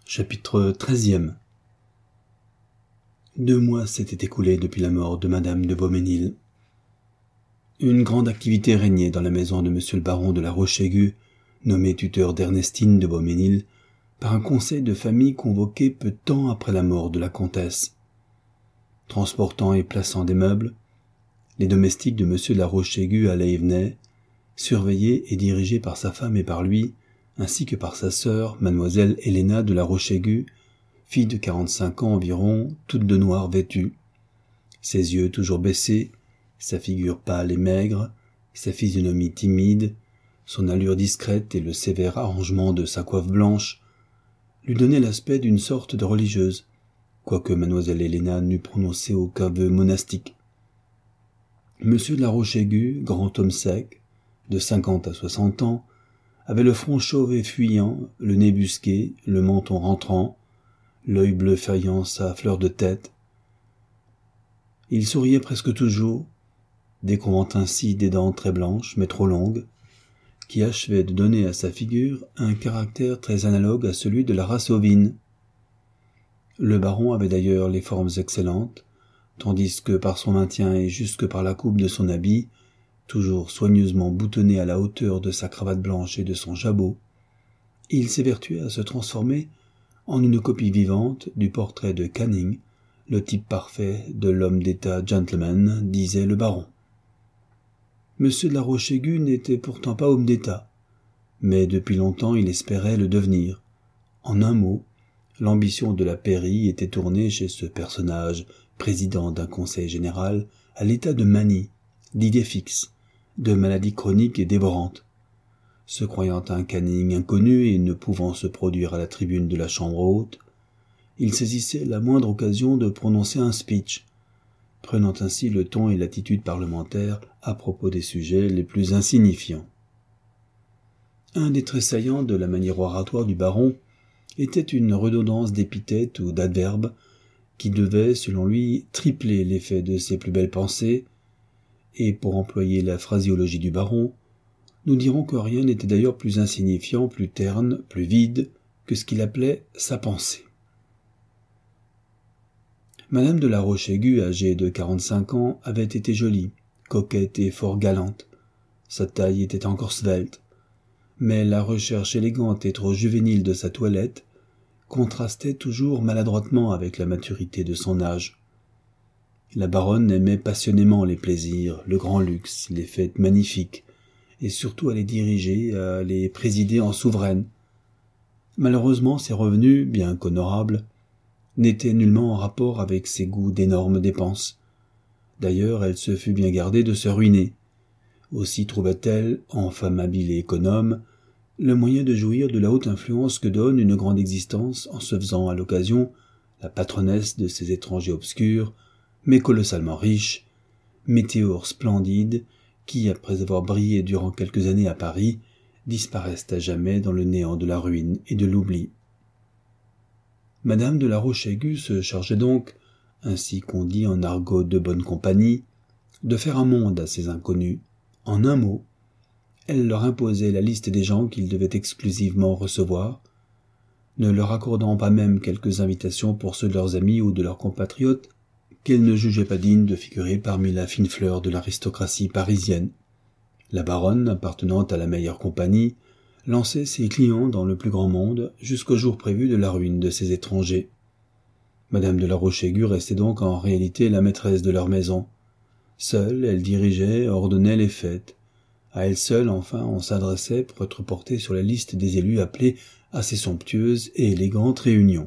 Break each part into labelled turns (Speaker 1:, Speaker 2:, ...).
Speaker 1: Chapitre 13e. 2 mois s'étaient écoulés depuis la mort de Madame de Beaumesnil. Une grande activité régnait dans la maison de monsieur le baron de la Roche-Aiguë, nommé tuteur d'Ernestine de Beaumesnil, par un conseil de famille convoqué peu de temps après la mort de la comtesse. Transportant et plaçant des meubles, les domestiques de monsieur de la Roche-Aiguë allaient et venaient, surveillés et dirigés par sa femme et par lui, ainsi que par sa sœur, mademoiselle Héléna de la Roche-Aiguë, fille de 45 ans environ, toute de noir vêtue. Ses yeux toujours baissés, sa figure pâle et maigre, sa physionomie timide, son allure discrète et le sévère arrangement de sa coiffe blanche lui donnaient l'aspect d'une sorte de religieuse, quoique mademoiselle Héléna n'eût prononcé aucun vœu monastique. Monsieur de la Roche-Aiguë, grand homme sec, de 50 à 60 ans, avait le front chauve et fuyant, le nez busqué, le menton rentrant, l'œil bleu faillant sa fleur de tête. Il souriait presque toujours, découvrant ainsi des dents très blanches mais trop longues, qui achevaient de donner à sa figure un caractère très analogue à celui de la race ovine. Le baron avait d'ailleurs les formes excellentes, tandis que par son maintien et jusque par la coupe de son habit, toujours soigneusement boutonné à la hauteur de sa cravate blanche et de son jabot, il s'évertuait à se transformer en une copie vivante du portrait de Canning, le type parfait de l'homme d'état gentleman, disait le baron. Monsieur de la Roche-Aiguë n'était pourtant pas homme d'état, mais depuis longtemps il espérait le devenir. En un mot, l'ambition de la pairie était tournée chez ce personnage, président d'un conseil général, à l'état de manie, d'idée fixe, de maladie chronique et dévorante. Se croyant un Canning inconnu et ne pouvant se produire à la tribune de la chambre haute, il saisissait la moindre occasion de prononcer un speech, prenant ainsi le ton et l'attitude parlementaire à propos des sujets les plus insignifiants. Un des traits saillants de la manière oratoire du baron était une redondance d'épithètes ou d'adverbes qui devait, selon lui, tripler l'effet de ses plus belles pensées, et pour employer la phraséologie du baron, nous dirons que rien n'était d'ailleurs plus insignifiant, plus terne, plus vide que ce qu'il appelait sa pensée. Madame de la Roche-Aiguë, âgée de 45 ans, avait été jolie, coquette et fort galante. Sa taille était encore svelte, mais la recherche élégante et trop juvénile de sa toilette contrastait toujours maladroitement avec la maturité de son âge. La baronne aimait passionnément les plaisirs, le grand luxe, les fêtes magnifiques, et surtout à les diriger, à les présider en souveraine. Malheureusement, ses revenus, bien qu'honorables, n'étaient nullement en rapport avec ses goûts d'énormes dépenses. D'ailleurs, elle se fut bien gardée de se ruiner. Aussi trouva-t-elle, en femme habile et économe, le moyen de jouir de la haute influence que donne une grande existence en se faisant à l'occasion la patronnesse de ces étrangers obscurs, mais colossalement riches, météores splendides, qui, après avoir brillé durant quelques années à Paris, disparaissent à jamais dans le néant de la ruine et de l'oubli. Madame de la Roche-Aiguë se chargeait donc, ainsi qu'on dit en argot de bonne compagnie, de faire un monde à ces inconnus. En un mot, elle leur imposait la liste des gens qu'ils devaient exclusivement recevoir, ne leur accordant pas même quelques invitations pour ceux de leurs amis ou de leurs compatriotes qu'elle ne jugeait pas dignes de figurer parmi la fine fleur de l'aristocratie parisienne. La baronne, appartenant à la meilleure compagnie, lançait ses clients dans le plus grand monde jusqu'au jour prévu de la ruine de ces étrangers. Madame de la Roche-Aiguë restait donc en réalité la maîtresse de leur maison. Seule, elle dirigeait, ordonnait les fêtes. À elle seule, enfin, on s'adressait pour être porté sur la liste des élus appelés à ces somptueuses et élégantes réunions.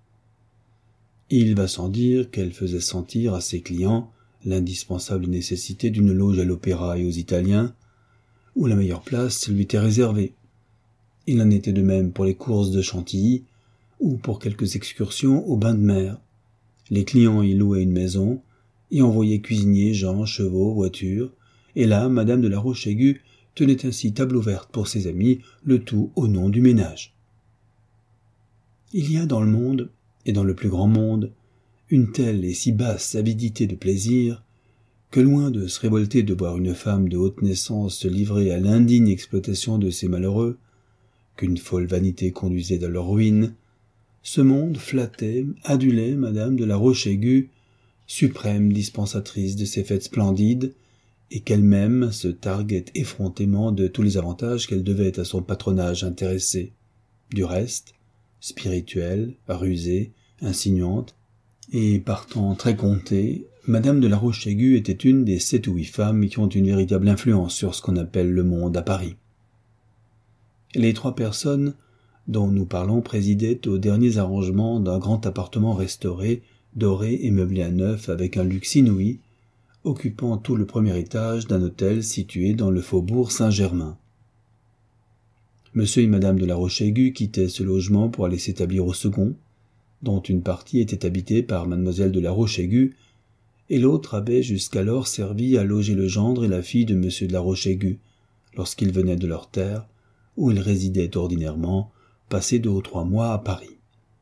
Speaker 1: Il va sans dire qu'elle faisait sentir à ses clients l'indispensable nécessité d'une loge à l'opéra et aux Italiens, où la meilleure place lui était réservée. Il en était de même pour les courses de Chantilly, ou pour quelques excursions au bain de mer. Les clients y louaient une maison, y envoyaient cuisiniers, gens, chevaux, voitures, et là, Madame de la Roche-Aiguë tenait ainsi table ouverte pour ses amis, le tout au nom du ménage. Il y a dans le monde, et dans le plus grand monde, une telle et si basse avidité de plaisir, que loin de se révolter de voir une femme de haute naissance se livrer à l'indigne exploitation de ces malheureux, qu'une folle vanité conduisait à leur ruine, ce monde flattait, adulait madame de la Roche-Aiguë, suprême dispensatrice de ces fêtes splendides, et qu'elle-même se targuait effrontément de tous les avantages qu'elle devait à son patronage intéressé. Du reste, spirituelle, rusée, insinuante, et partant très comptée, madame de la Roche-Aiguë était une des 7 ou 8 femmes qui ont une véritable influence sur ce qu'on appelle le monde à Paris. Les 3 personnes dont nous parlons présidaient aux derniers arrangements d'un grand appartement restauré, doré et meublé à neuf avec un luxe inouï, occupant tout le premier étage d'un hôtel situé dans le faubourg Saint-Germain. Monsieur et madame de la Roche-Aiguë quittaient ce logement pour aller s'établir au second, dont une partie était habitée par mademoiselle de la Roche-Aiguë, et l'autre avait jusqu'alors servi à loger le gendre et la fille de monsieur de la Roche-Aiguë, lorsqu'ils venaient de leur terre, où ils résidaient ordinairement, passer 2 ou 3 mois à Paris.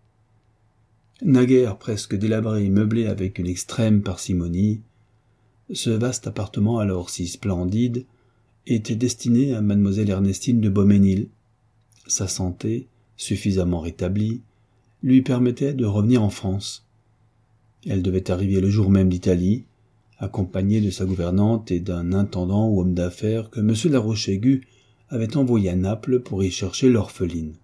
Speaker 1: Naguère presque délabré et meublé avec une extrême parcimonie, ce vaste appartement alors si splendide était destiné à mademoiselle Ernestine de Beaumesnil. Sa santé, suffisamment rétablie, lui permettait de revenir en France. Elle devait arriver le jour même d'Italie, accompagnée de sa gouvernante et d'un intendant ou homme d'affaires que M. de la Roche-Aiguë avait envoyé à Naples pour y chercher l'orpheline.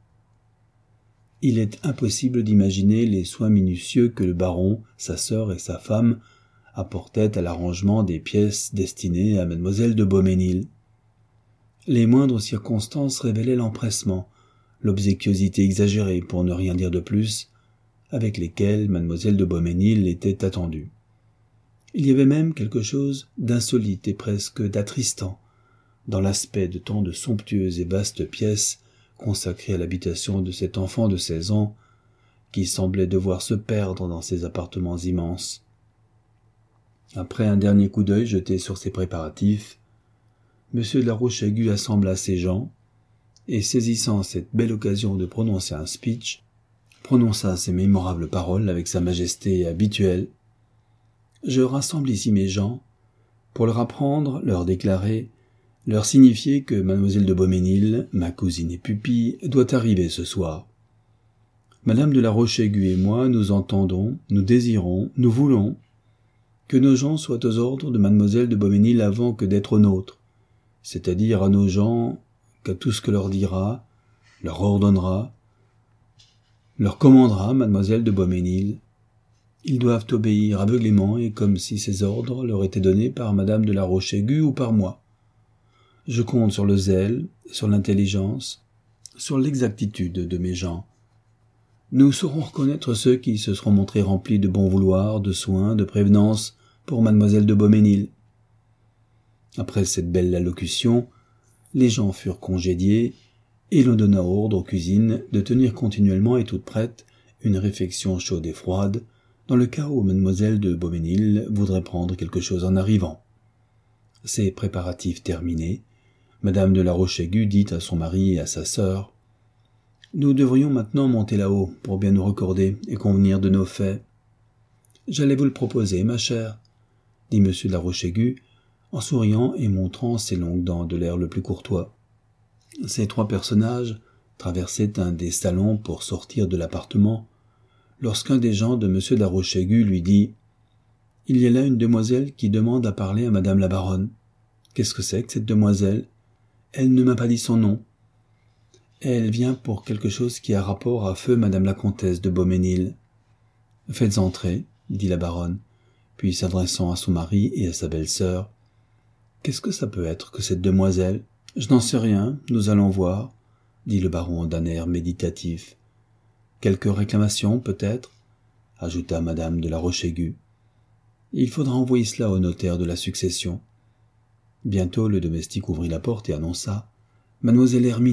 Speaker 1: Il est impossible d'imaginer les soins minutieux que le baron, sa sœur et sa femme apportaient à l'arrangement des pièces destinées à mademoiselle de Beaumesnil. Les moindres circonstances révélaient l'empressement, l'obséquiosité exagérée, pour ne rien dire de plus, avec lesquelles mademoiselle de Beaumesnil était attendue. Il y avait même quelque chose d'insolite et presque d'attristant dans l'aspect de tant de somptueuses et vastes pièces consacrées à l'habitation de cet enfant de 16 ans qui semblait devoir se perdre dans ces appartements immenses. Après un dernier coup d'œil jeté sur ces préparatifs, M. de la Roche-Aiguë assembla ses gens, et saisissant cette belle occasion de prononcer un speech, prononça ces mémorables paroles avec sa majesté habituelle. « Je rassemble ici mes gens, pour leur apprendre, leur déclarer, leur signifier que mademoiselle de Beaumesnil, ma cousine et pupille, doit arriver ce soir. Madame de la Roche-Aiguë et moi, nous entendons, nous désirons, nous voulons que nos gens soient aux ordres de mademoiselle de Beaumesnil avant que d'être aux nôtres, c'est-à-dire à nos gens qu'à tout ce que leur dira, leur ordonnera, leur commandera mademoiselle de Beaumesnil. Ils doivent obéir aveuglément et comme si ces ordres leur étaient donnés par madame de la Roche-Aiguë ou par moi. Je compte sur le zèle, sur l'intelligence, sur l'exactitude de mes gens. Nous saurons reconnaître ceux qui se seront montrés remplis de bon vouloir, de soin, de prévenance pour mademoiselle de Beaumesnil. » Après cette belle allocution, les gens furent congédiés, et l'on donna ordre aux cuisines de tenir continuellement et toute prête une réfection chaude et froide, dans le cas où mademoiselle de Beaumesnil voudrait prendre quelque chose en arrivant. Ces préparatifs terminés, madame de la Roche-Aiguë dit à son mari et à sa sœur « Nous devrions maintenant monter là-haut pour bien nous recorder et convenir de nos faits. »« J'allais vous le proposer, ma chère, » dit M. de la Roche-Aiguë, en souriant et montrant ses longues dents de l'air le plus courtois. Ces 3 personnages traversaient un des salons pour sortir de l'appartement, lorsqu'un des gens de M. de la Roche-Aiguë lui dit « Il y a là une demoiselle qui demande à parler à madame la baronne. Qu'est-ce que c'est que cette demoiselle? Elle ne m'a pas dit son nom. Elle vient pour quelque chose qui a rapport à feu madame la comtesse de Beaumesnil. »« Faites entrer, » dit la baronne, puis s'adressant à son mari et à sa belle-sœur. « Qu'est-ce que ça peut être que cette demoiselle? Je n'en sais rien, nous allons voir, » dit le baron d'un air méditatif. « Quelque réclamation, peut-être, » ajouta madame de la Roche-Aiguë. « Il faudra envoyer cela au notaire de la succession. » Bientôt le domestique ouvrit la porte et annonça « Mademoiselle Herminie ».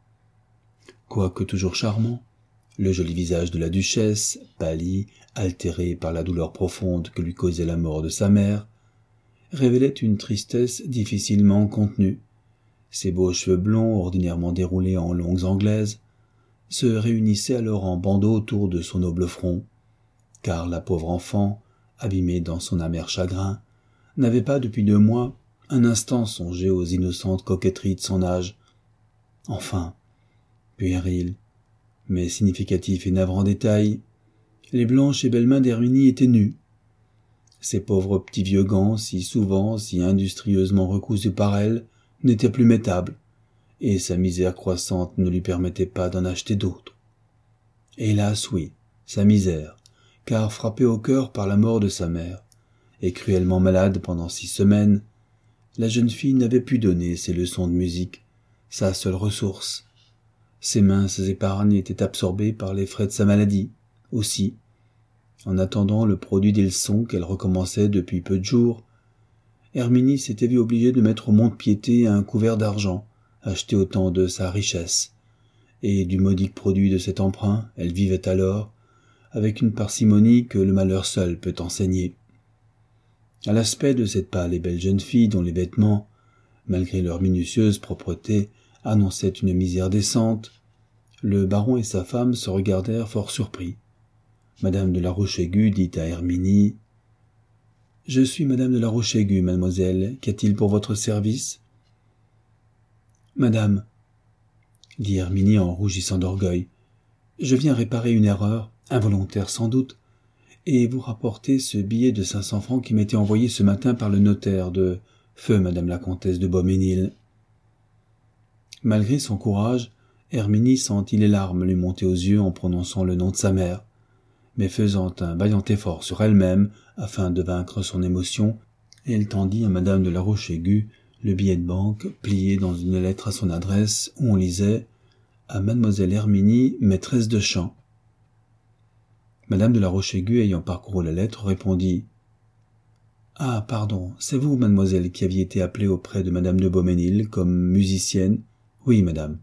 Speaker 1: Quoique toujours charmant, le joli visage de la duchesse, pâli, altéré par la douleur profonde que lui causait la mort de sa mère, révélait une tristesse difficilement contenue. Ses beaux cheveux blonds, ordinairement déroulés en longues anglaises, se réunissaient alors en bandeaux autour de son noble front, car la pauvre enfant, abîmée dans son amer chagrin, n'avait pas depuis 2 mois un instant songé aux innocentes coquetteries de son âge. Enfin, puéril, mais significatif et navrant détail, les blanches et belles mains d'Herminie étaient nues. Ces pauvres petits vieux gants, si souvent, si industrieusement recousus par elle, n'étaient plus mettables, et sa misère croissante ne lui permettait pas d'en acheter d'autres. Hélas oui, sa misère, car frappée au cœur par la mort de sa mère, et cruellement malade pendant 6 semaines, la jeune fille n'avait pu donner ses leçons de musique, sa seule ressource. Ses minces épargnes étaient absorbées par les frais de sa maladie, aussi. En attendant le produit des leçons qu'elle recommençait depuis peu de jours, Herminie s'était vue obligée de mettre au mont-de-piété un couvert d'argent, acheté au temps de sa richesse, et du modique produit de cet emprunt, elle vivait alors, avec une parcimonie que le malheur seul peut enseigner. À l'aspect de cette pâle et belle jeune fille dont les vêtements, malgré leur minutieuse propreté, annonçaient une misère décente, le baron et sa femme se regardèrent fort surpris. Madame de la Roche-Aiguë dit à Herminie : « Je suis madame de la Roche-Aiguë, mademoiselle, qu'y a-t-il pour votre service ?»« Madame, » dit Herminie en rougissant d'orgueil, « je viens réparer une erreur, involontaire sans doute, et vous rapporter ce billet de 500 francs qui m'était envoyé ce matin par le notaire de feu madame la comtesse de Beaumesnil. » Malgré son courage, Herminie sentit les larmes lui monter aux yeux en prononçant le nom de sa mère, mais faisant un vaillant effort sur elle-même afin de vaincre son émotion, elle tendit à madame de la Roche-Aiguë le billet de banque plié dans une lettre à son adresse où on lisait « À mademoiselle Herminie, maîtresse de chant ». Madame de la Roche-Aiguë, ayant parcouru la lettre, répondit « Ah, pardon, c'est vous, mademoiselle, qui aviez été appelée auprès de madame de Beaumesnil comme musicienne ? Oui, madame.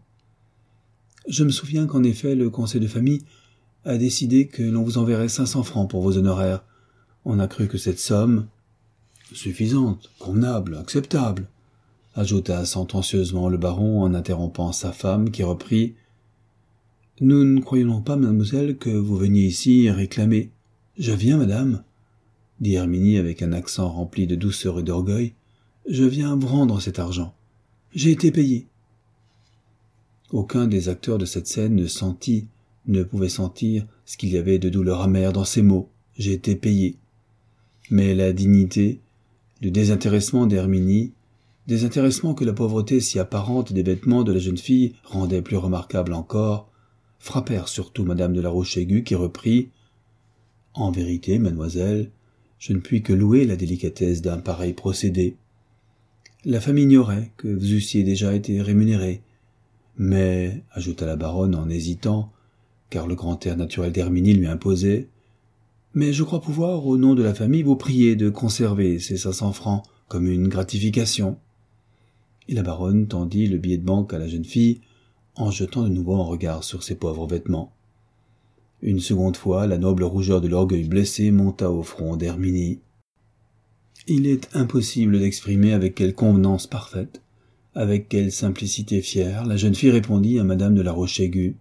Speaker 1: Je me souviens qu'en effet, le conseil de famille a décidé que l'on vous enverrait 500 francs pour vos honoraires. On a cru que cette somme... suffisante, convenable, acceptable, ajouta sentencieusement le baron en interrompant sa femme qui reprit « Nous ne croyons pas, mademoiselle, que vous veniez ici réclamer... »« Je viens, madame, » dit Herminie avec un accent rempli de douceur et d'orgueil. « Je viens vous rendre cet argent. J'ai été payé. » Aucun des acteurs de cette scène ne pouvait sentir ce qu'il y avait de douleur amère dans ces mots « j'ai été payé ». Mais la dignité, le désintéressement d'Herminie, désintéressement que la pauvreté si apparente des vêtements de la jeune fille rendait plus remarquable encore, frappèrent surtout madame de la Roche-Aiguë qui reprit « En vérité, mademoiselle, je ne puis que louer la délicatesse d'un pareil procédé. La famille ignorait que vous eussiez déjà été rémunéré. Mais, ajouta la baronne en hésitant, car le grand air naturel d'Herminie lui imposait, mais je crois pouvoir, au nom de la famille, vous prier de conserver ces 500 francs comme une gratification. » Et la baronne tendit le billet de banque à la jeune fille, en jetant de nouveau un regard sur ses pauvres vêtements. Une seconde fois, la noble rougeur de l'orgueil blessé monta au front d'Herminie. Il est impossible d'exprimer avec quelle convenance parfaite, avec quelle simplicité fière, la jeune fille répondit à madame de la Roche-Aiguë.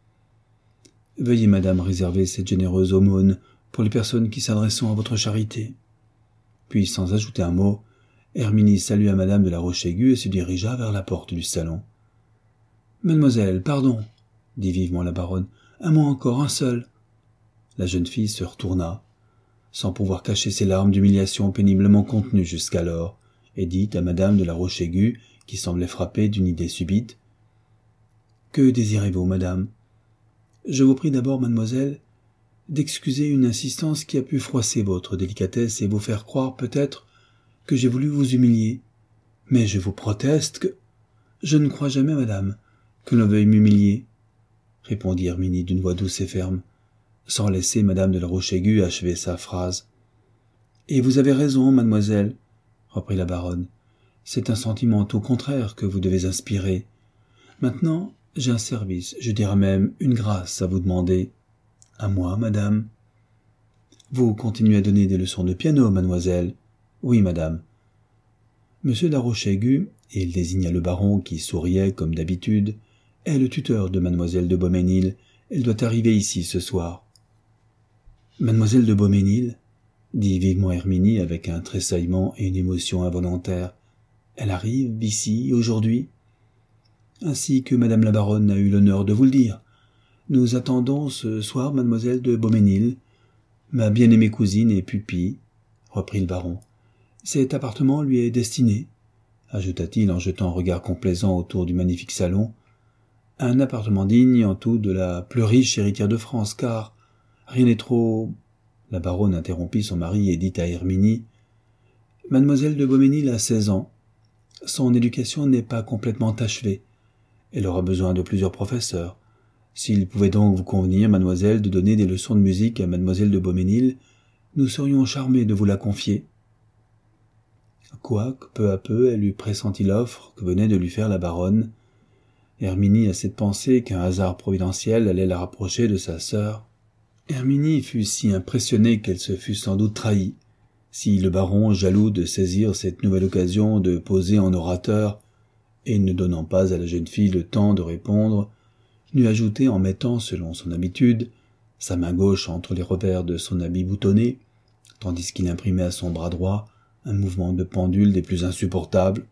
Speaker 1: « Veuillez, madame, réserver cette généreuse aumône pour les personnes qui s'adresseront à votre charité. » Puis, sans ajouter un mot, Herminie salua madame de la Roche-Aiguë et se dirigea vers la porte du salon. « Mademoiselle, pardon, » dit vivement la baronne, « un mot encore, un seul. » La jeune fille se retourna, sans pouvoir cacher ses larmes d'humiliation péniblement contenues jusqu'alors, et dit à madame de la Roche-Aiguë, qui semblait frappée d'une idée subite, « Que désirez-vous, madame ? Je vous prie d'abord, mademoiselle, d'excuser une insistance qui a pu froisser votre délicatesse et vous faire croire peut-être que j'ai voulu vous humilier. Mais je vous proteste que... Je ne crois jamais, madame, que l'on veuille m'humilier, » répondit Herminie d'une voix douce et ferme, sans laisser madame de la Roche-Aiguë achever sa phrase. « Et vous avez raison, mademoiselle, » reprit la baronne. « C'est un sentiment tout contraire que vous devez inspirer. Maintenant, j'ai un service, je dirais même une grâce à vous demander. »« À moi, madame. »« Vous continuez à donner des leçons de piano, mademoiselle. »« Oui, madame. » Monsieur de la Roche-Aiguë, et il désigna le baron qui souriait comme d'habitude, est le tuteur de mademoiselle de Beaumesnil. Elle doit arriver ici ce soir. « Mademoiselle de Beaumesnil ?» dit vivement Herminie avec un tressaillement et une émotion involontaire. « Elle arrive ici aujourd'hui ?» « Ainsi que madame la baronne a eu l'honneur de vous le dire. Nous attendons ce soir mademoiselle de Beaumesnil, ma bien-aimée cousine et pupille, reprit le baron. Cet appartement lui est destiné, ajouta-t-il en jetant un regard complaisant autour du magnifique salon, un appartement digne en tout de la plus riche héritière de France, car rien n'est trop... La baronne interrompit son mari et dit à Herminie, « Mademoiselle de Beaumesnil a 16 ans. Son éducation n'est pas complètement achevée. Elle aura besoin de plusieurs professeurs. S'il pouvait donc vous convenir, mademoiselle, de donner des leçons de musique à mademoiselle de Beaumesnil, nous serions charmés de vous la confier. » Quoique, peu à peu, elle eût pressenti l'offre que venait de lui faire la baronne, Herminie a cette pensée qu'un hasard providentiel allait la rapprocher de sa sœur. Herminie fut si impressionnée qu'elle se fut sans doute trahie. Si le baron, jaloux de saisir cette nouvelle occasion de poser en orateur, et ne donnant pas à la jeune fille le temps de répondre, n'eût ajouté en mettant, selon son habitude, sa main gauche entre les revers de son habit boutonné, tandis qu'il imprimait à son bras droit un mouvement de pendule des plus insupportables.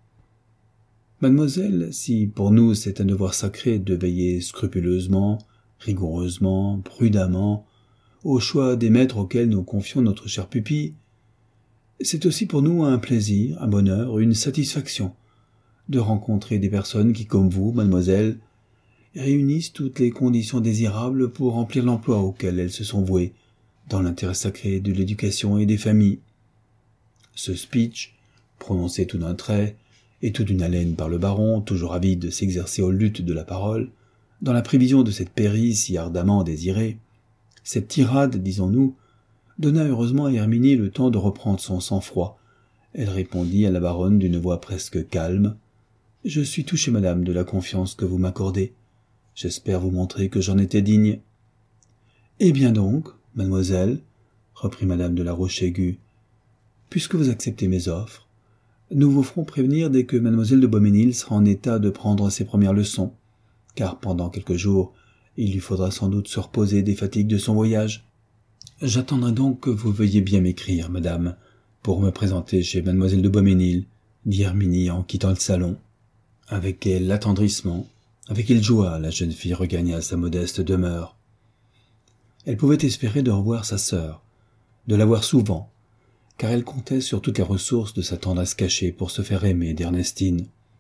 Speaker 1: « Mademoiselle, si pour nous c'est un devoir sacré de veiller scrupuleusement, rigoureusement, prudemment, au choix des maîtres auxquels nous confions notre chère pupille, c'est aussi pour nous un plaisir, un bonheur, une satisfaction de rencontrer des personnes qui, comme vous, mademoiselle, réunissent toutes les conditions désirables pour remplir l'emploi auquel elles se sont vouées, dans l'intérêt sacré de l'éducation et des familles. » Ce speech, prononcé tout d'un trait et tout d'une haleine par le baron, toujours avide de s'exercer aux luttes de la parole, dans la prévision de cette pairie si ardemment désirée, cette tirade, disons-nous, donna heureusement à Herminie le temps de reprendre son sang-froid. Elle répondit à la baronne d'une voix presque calme. « Je suis touchée, madame, de la confiance que vous m'accordez. J'espère vous montrer que j'en étais digne. »« Eh bien donc, mademoiselle, reprit madame de la Roche-Aiguë, puisque vous acceptez mes offres, nous vous ferons prévenir dès que mademoiselle de Beaumesnil sera en état de prendre ses premières leçons, car pendant quelques jours, il lui faudra sans doute se reposer des fatigues de son voyage. J'attendrai donc que vous veuillez bien m'écrire, madame, pour me présenter chez mademoiselle de Beaumesnil, dit Herminie en quittant le salon. Avec quel attendrissement, avec quelle joie la jeune fille regagna sa modeste demeure. Elle pouvait espérer de revoir sa sœur, de la voir souvent, car elle comptait sur toutes les ressources de sa tendresse cachée pour se faire aimer d'Ernestine.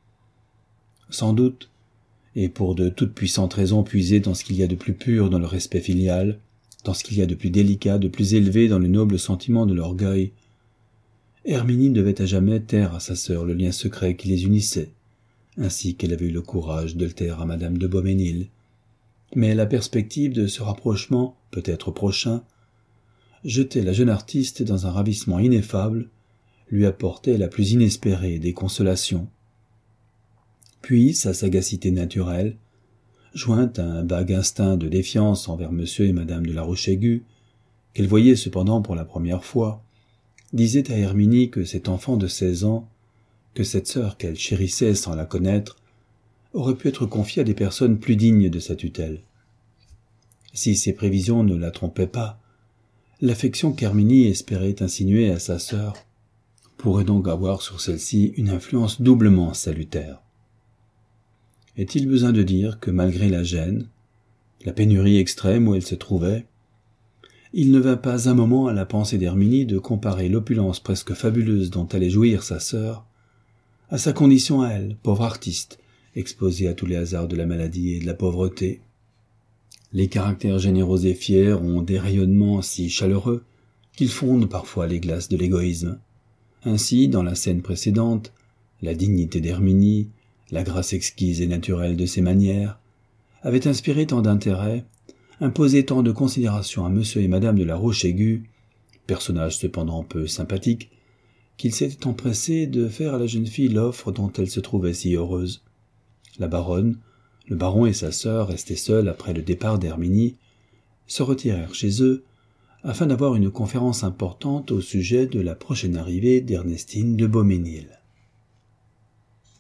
Speaker 1: Sans doute, et pour de toutes puissantes raisons puisées dans ce qu'il y a de plus pur dans le respect filial, dans ce qu'il y a de plus délicat, de plus élevé dans le noble sentiment de l'orgueil, Herminie devait à jamais taire à sa sœur le lien secret qui les unissait, ainsi qu'elle avait eu le courage de le taire à madame de Beaumesnil. Mais la perspective de ce rapprochement, peut-être prochain, jetait la jeune artiste dans un ravissement ineffable, lui apportait la plus inespérée des consolations. Puis sa sagacité naturelle, jointe à un vague instinct de défiance envers monsieur et madame de la Roche-Aiguë, qu'elle voyait cependant pour la première fois, disait à Herminie que cet enfant de 16 ans, que cette sœur qu'elle chérissait sans la connaître, aurait pu être confiée à des personnes plus dignes de sa tutelle. Si ses prévisions ne la trompaient pas, l'affection qu'Herminie espérait insinuer à sa sœur pourrait donc avoir sur celle-ci une influence doublement salutaire. Est-il besoin de dire que malgré la gêne, la pénurie extrême où elle se trouvait, il ne vint pas un moment à la pensée d'Herminie de comparer l'opulence presque fabuleuse dont allait jouir sa sœur à sa condition à elle, pauvre artiste, exposée à tous les hasards de la maladie et de la pauvreté. Les caractères généreux et fiers ont des rayonnements si chaleureux qu'ils fondent parfois les glaces de l'égoïsme. Ainsi, dans la scène précédente, la dignité d'Herminie, la grâce exquise et naturelle de ses manières, avaient inspiré tant d'intérêt, imposé tant de considération à monsieur et madame de la Roche-Aiguë, personnages cependant peu sympathiques, qu'il s'était empressé de faire à la jeune fille l'offre dont elle se trouvait si heureuse. La baronne, le baron et sa sœur, restés seuls après le départ d'Herminie, se retirèrent chez eux afin d'avoir une conférence importante au sujet de la prochaine arrivée d'Ernestine de Beaumesnil.